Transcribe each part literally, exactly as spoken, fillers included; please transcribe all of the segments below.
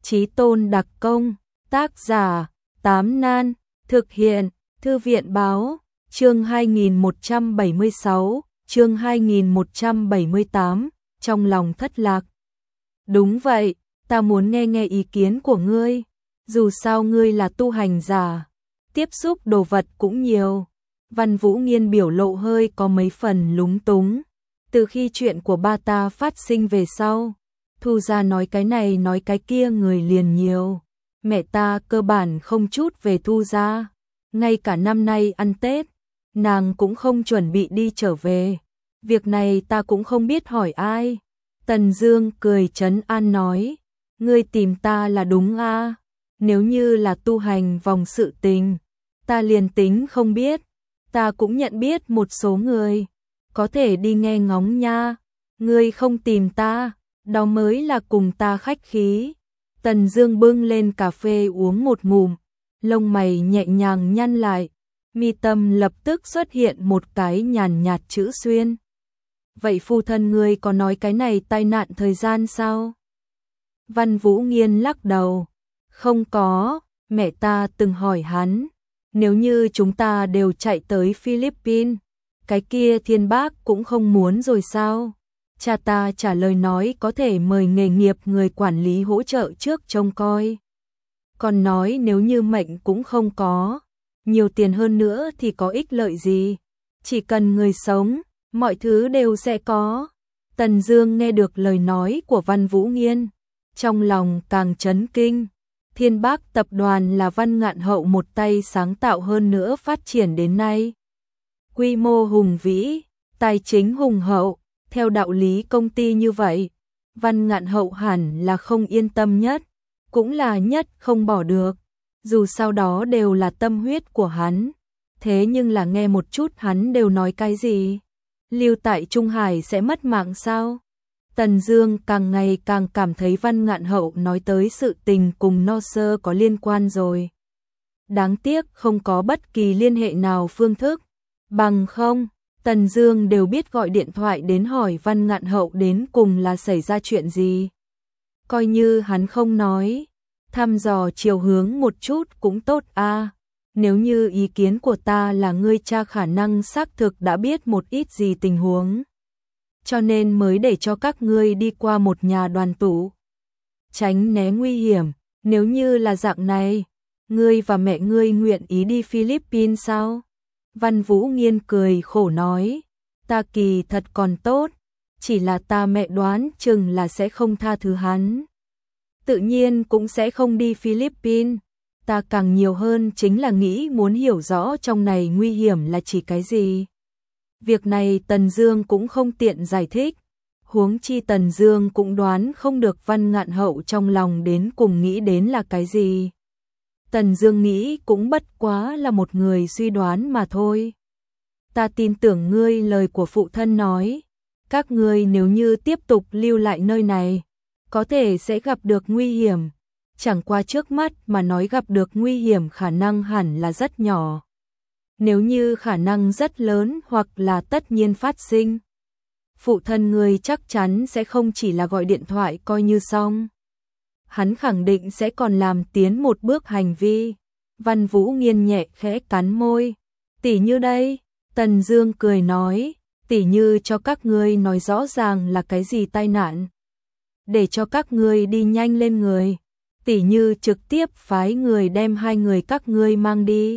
Chí tôn đặc công, tác giả, Tám Nan, thực hiện, Thư viện báo, chương hai nghìn một trăm bảy mươi sáu, chương hai nghìn một trăm bảy mươi tám, trong lòng thất lạc. Đúng vậy, ta muốn nghe nghe ý kiến của ngươi, dù sao ngươi là tu hành giả, tiếp xúc đồ vật cũng nhiều. Văn Vũ Nghiên biểu lộ hơi có mấy phần lúng túng, từ khi chuyện của ba ta phát sinh về sau, Thu gia nói cái này nói cái kia người liền nhiều. Mẹ ta cơ bản không chút về Thu gia, ngay cả năm nay ăn Tết, nàng cũng không chuẩn bị đi trở về. Việc này ta cũng không biết hỏi ai. Tần Dương cười trấn an nói, ngươi tìm ta là đúng a, nếu như là tu hành vòng sự tình, ta liền tính không biết, ta cũng nhận biết một số người, có thể đi nghe ngóng nha, ngươi không tìm ta, đó mới là cùng ta khách khí. Tần Dương bưng lên cà phê uống một ngụm, lông mày nhẹ nhàng nhăn lại, mi tâm lập tức xuất hiện một cái nhàn nhạt chữ xuyên. Vậy phu thân ngươi có nói cái này tai nạn thời gian sao? Văn Vũ Nghiên lắc đầu, không có, mẹ ta từng hỏi hắn, nếu như chúng ta đều chạy tới Philippines, cái kia Thiên Bác cũng không muốn rồi sao? Cha ta trả lời nói có thể mời nghề nghiệp người quản lý hỗ trợ trước trông coi. Còn nói nếu như mệnh cũng không có, nhiều tiền hơn nữa thì có ích lợi gì? Chỉ cần người sống, mọi thứ đều sẽ có. Tần Dương nghe được lời nói của Văn Vũ Nghiên, trong lòng càng chấn kinh. Thiên Bác tập đoàn là Văn Ngạn Hậu một tay sáng tạo hơn nữa phát triển đến nay. Quy mô hùng vĩ, tài chính hùng hậu, theo đạo lý công ty như vậy, Văn Ngạn Hậu hẳn là không yên tâm nhất, cũng là nhất không bỏ được, dù sau đó đều là tâm huyết của hắn. Thế nhưng là nghe một chút hắn đều nói cái gì? Lưu tại Trung Hải sẽ mất mạng sao? Tần Dương càng ngày càng cảm thấy Văn Ngạn Hậu nói tới sự tình cùng No Sơ có liên quan rồi. Đáng tiếc không có bất kỳ liên hệ nào phương thức, bằng không, Tần Dương đều biết gọi điện thoại đến hỏi Văn Ngạn Hậu đến cùng là xảy ra chuyện gì. Coi như hắn không nói, thăm dò chiều hướng một chút cũng tốt a. À. Nếu như ý kiến của ta là ngươi cha khả năng xác thực đã biết một ít gì tình huống, cho nên mới để cho các ngươi đi qua một nhà đoàn tụ, tránh né nguy hiểm. Nếu như là dạng này, ngươi và mẹ ngươi nguyện ý đi Philippines sao? Văn Vũ Nghiên cười khổ nói, ta kỳ thật còn tốt, chỉ là ta mẹ đoán chừng là sẽ không tha thứ hắn. Tự nhiên cũng sẽ không đi Philippines, ta càng nhiều hơn chính là nghĩ muốn hiểu rõ trong này nguy hiểm là chỉ cái gì. Việc này Tần Dương cũng không tiện giải thích, huống chi Tần Dương cũng đoán không được Văn Ngạn Hậu trong lòng đến cùng nghĩ đến là cái gì. Tần Dương nghĩ cũng bất quá là một người suy đoán mà thôi. Ta tin tưởng ngươi lời của phụ thân nói, các ngươi nếu như tiếp tục lưu lại nơi này, có thể sẽ gặp được nguy hiểm, chẳng qua trước mắt mà nói gặp được nguy hiểm khả năng hẳn là rất nhỏ. Nếu như khả năng rất lớn hoặc là tất nhiên phát sinh, phụ thân ngươi chắc chắn sẽ không chỉ là gọi điện thoại coi như xong. Hắn khẳng định sẽ còn làm tiến một bước hành vi. Văn Vũ Nghiên nhẹ khẽ cắn môi. Tỷ như đây, Tần Dương cười nói, tỷ như cho các ngươi nói rõ ràng là cái gì tai nạn, để cho các ngươi đi nhanh lên người, tỷ như trực tiếp phái người đem hai người các ngươi mang đi.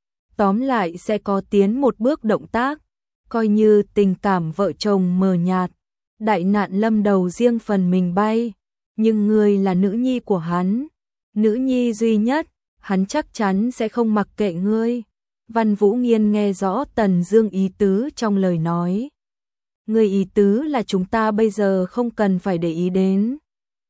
Tóm lại sẽ có tiến một bước động tác, coi như tình cảm vợ chồng mờ nhạt, đại nạn lâm đầu riêng phần mình bay. Nhưng ngươi là nữ nhi của hắn, nữ nhi duy nhất, hắn chắc chắn sẽ không mặc kệ ngươi. Văn Vũ Nghiên nghe rõ Tần Dương ý tứ trong lời nói. Ngươi ý tứ là chúng ta bây giờ không cần phải để ý đến.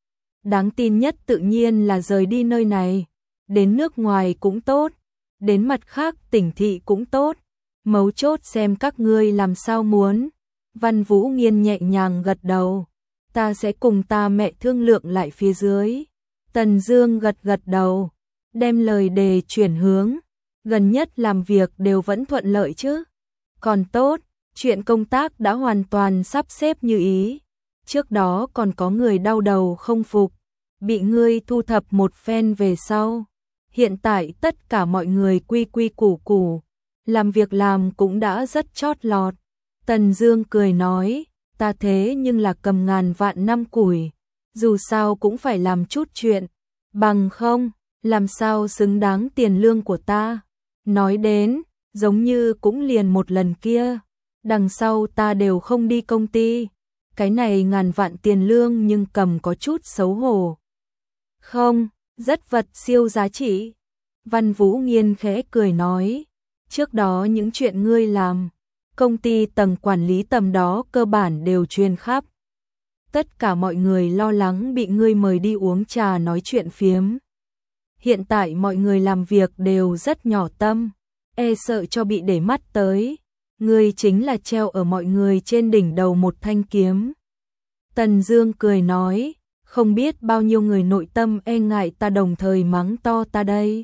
Đáng tin nhất tự nhiên là rời đi nơi này, đến nước ngoài cũng tốt, đến mặt khác tỉnh thị cũng tốt, mấu chốt xem các ngươi làm sao muốn. Văn Vũ Nghiên nhẹ nhàng gật đầu. Ta sẽ cùng ta mẹ thương lượng lại phía dưới. Tần Dương gật gật đầu, đem lời đề chuyển hướng, gần nhất làm việc đều vẫn thuận lợi chứ? Còn tốt, chuyện công tác đã hoàn toàn sắp xếp như ý. Trước đó còn có người đau đầu không phục, bị ngươi thu thập một phen về sau. Hiện tại tất cả mọi người quy quy củ củ, làm việc làm cũng đã rất chót lọt. Tần Dương cười nói, ta thế nhưng là cầm ngàn vạn năm củi, dù sao cũng phải làm chút chuyện, bằng không, làm sao xứng đáng tiền lương của ta. Nói đến, giống như cũng liền một lần kia, đằng sau ta đều không đi công ty, cái này ngàn vạn tiền lương nhưng cầm có chút xấu hổ. Không, rất vật siêu giá trị. Văn Vũ Nghiên khẽ cười nói, trước đó những chuyện ngươi làm, công ty tầng quản lý tầm đó cơ bản đều truyền khắp. Tất cả mọi người lo lắng bị ngươi mời đi uống trà nói chuyện phiếm. Hiện tại mọi người làm việc đều rất nhỏ tâm, e sợ cho bị để mắt tới. Ngươi chính là treo ở mọi người trên đỉnh đầu một thanh kiếm. Tần Dương cười nói, không biết bao nhiêu người nội tâm e ngại ta đồng thời mắng to ta đây.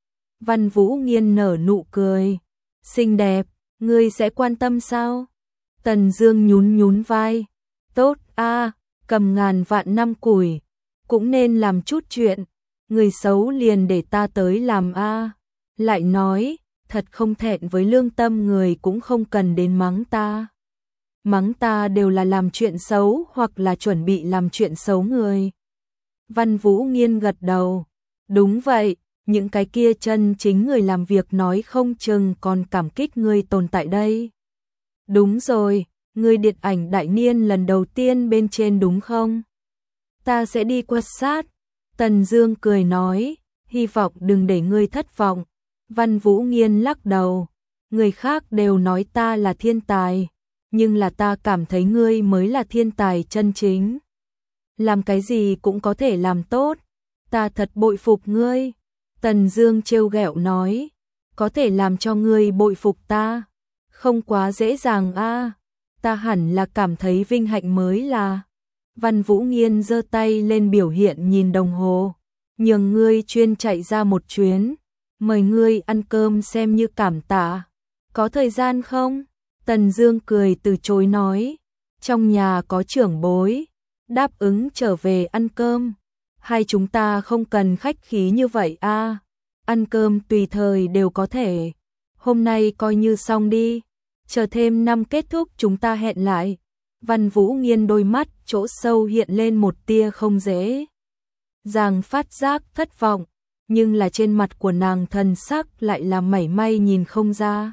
Văn Vũ Nghiên nở nụ cười, xinh đẹp, ngươi sẽ quan tâm sao? Tần Dương nhún nhún vai, tốt a, cầm ngàn vạn năm củi, cũng nên làm chút chuyện, người xấu liền để ta tới làm a. Lại nói, thật không thẹn với lương tâm người cũng không cần đến mắng ta. Mắng ta đều là làm chuyện xấu hoặc là chuẩn bị làm chuyện xấu người. Văn Vũ Nghiên gật đầu, đúng vậy, những cái kia chân chính người làm việc nói không chừng còn cảm kích ngươi tồn tại đây. Đúng rồi, ngươi điện ảnh đại niên lần đầu tiên bên trên đúng không? Ta sẽ đi quan sát. Tần Dương cười nói, hy vọng đừng để ngươi thất vọng. Văn Vũ Nghiên lắc đầu, người khác đều nói ta là thiên tài, nhưng là ta cảm thấy ngươi mới là thiên tài chân chính. Làm cái gì cũng có thể làm tốt, ta thật bội phục ngươi. Tần Dương trêu ghẹo nói, có thể làm cho ngươi bội phục ta, không quá dễ dàng a, ta hẳn là cảm thấy vinh hạnh mới là. Văn Vũ Nghiên giơ tay lên biểu hiện nhìn đồng hồ, nhường ngươi chuyên chạy ra một chuyến, mời ngươi ăn cơm xem như cảm tạ. Có thời gian không? Tần Dương cười từ chối nói, trong nhà có trưởng bối, đáp ứng trở về ăn cơm. Hai chúng ta không cần khách khí như vậy a, ăn cơm tùy thời đều có thể. Hôm nay coi như xong đi, chờ thêm năm kết thúc chúng ta hẹn lại. Văn Vũ Nghiên đôi mắt chỗ sâu hiện lên một tia không dễ dàng phát giác thất vọng, nhưng là trên mặt của nàng thần sắc lại là mảy may nhìn không ra,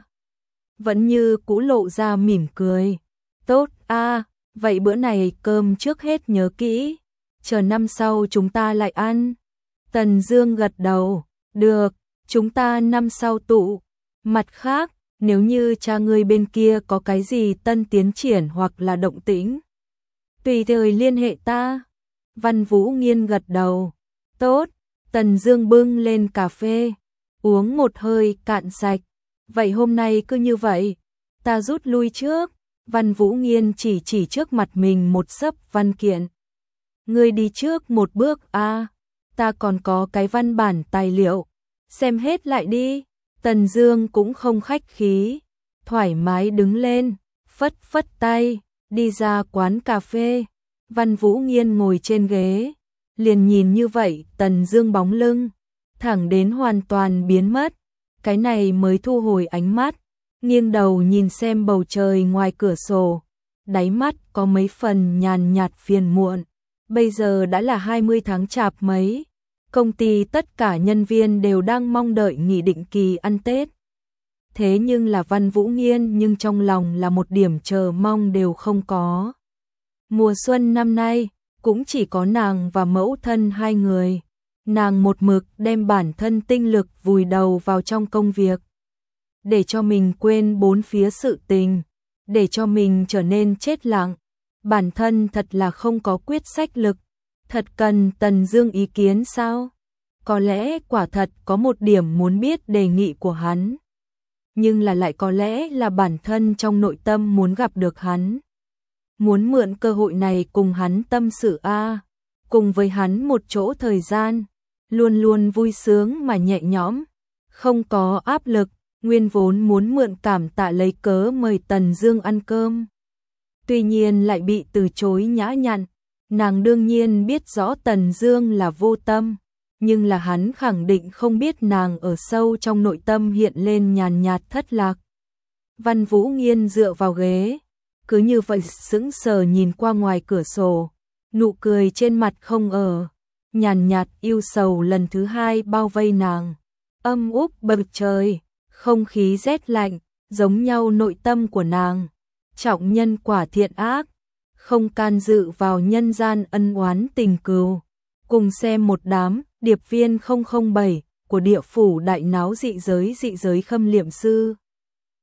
vẫn như cũ lộ ra mỉm cười. Tốt a, vậy bữa này cơm trước hết nhớ kỹ, chờ năm sau chúng ta lại ăn. Tần Dương gật đầu, được, chúng ta năm sau tụ. Mặt khác, nếu như cha ngươi bên kia có cái gì tân tiến triển hoặc là động tĩnh, tùy thời liên hệ ta. Văn Vũ Nghiên gật đầu, tốt. Tần Dương bưng lên cà phê, uống một hơi cạn sạch. Vậy hôm nay cứ như vậy, ta rút lui trước. Văn Vũ Nghiên chỉ chỉ trước mặt mình một xấp văn kiện. Ngươi đi trước một bước a, à, ta còn có cái văn bản tài liệu, xem hết lại đi. Tần Dương cũng không khách khí, thoải mái đứng lên, phất phất tay, đi ra quán cà phê. Văn Vũ Nghiên ngồi trên ghế, liền nhìn như vậy Tần Dương bóng lưng, thẳng đến hoàn toàn biến mất, cái này mới thu hồi ánh mắt, nghiêng đầu nhìn xem bầu trời ngoài cửa sổ, đáy mắt có mấy phần nhàn nhạt phiền muộn. Bây giờ đã là hai mươi tháng chạp mấy, công ty tất cả nhân viên đều đang mong đợi nghỉ định kỳ ăn Tết. Thế nhưng là Văn Vũ Nghiên nhưng trong lòng là một điểm chờ mong đều không có. Mùa xuân năm nay, cũng chỉ có nàng và mẫu thân hai người. Nàng một mực đem bản thân tinh lực vùi đầu vào trong công việc, để cho mình quên bốn phía sự tình, để cho mình trở nên chết lặng. Bản thân thật là không có quyết sách lực, thật cần Tần Dương ý kiến sao? Có lẽ quả thật có một điểm muốn biết đề nghị của hắn, nhưng là lại có lẽ là bản thân trong nội tâm muốn gặp được hắn, muốn mượn cơ hội này cùng hắn tâm sự a, cùng với hắn một chỗ thời gian, luôn luôn vui sướng mà nhẹ nhõm, không có áp lực. Nguyên vốn muốn mượn cảm tạ lấy cớ mời Tần Dương ăn cơm, tuy nhiên lại bị từ chối nhã nhặn. Nàng đương nhiên biết rõ Tần Dương là vô tâm, nhưng là hắn khẳng định không biết nàng ở sâu trong nội tâm hiện lên nhàn nhạt thất lạc. Văn Vũ Nghiên dựa vào ghế, cứ như vậy sững sờ nhìn qua ngoài cửa sổ, nụ cười trên mặt không ở, nhàn nhạt yêu sầu lần thứ hai bao vây nàng. Âm úp bầu trời, không khí rét lạnh, giống nhau nội tâm của nàng. Trọng nhân quả thiện ác, không can dự vào nhân gian ân oán tình cừu. Cùng xem một đám điệp viên không không bảy của địa phủ đại náo dị giới dị giới khâm liệm sư.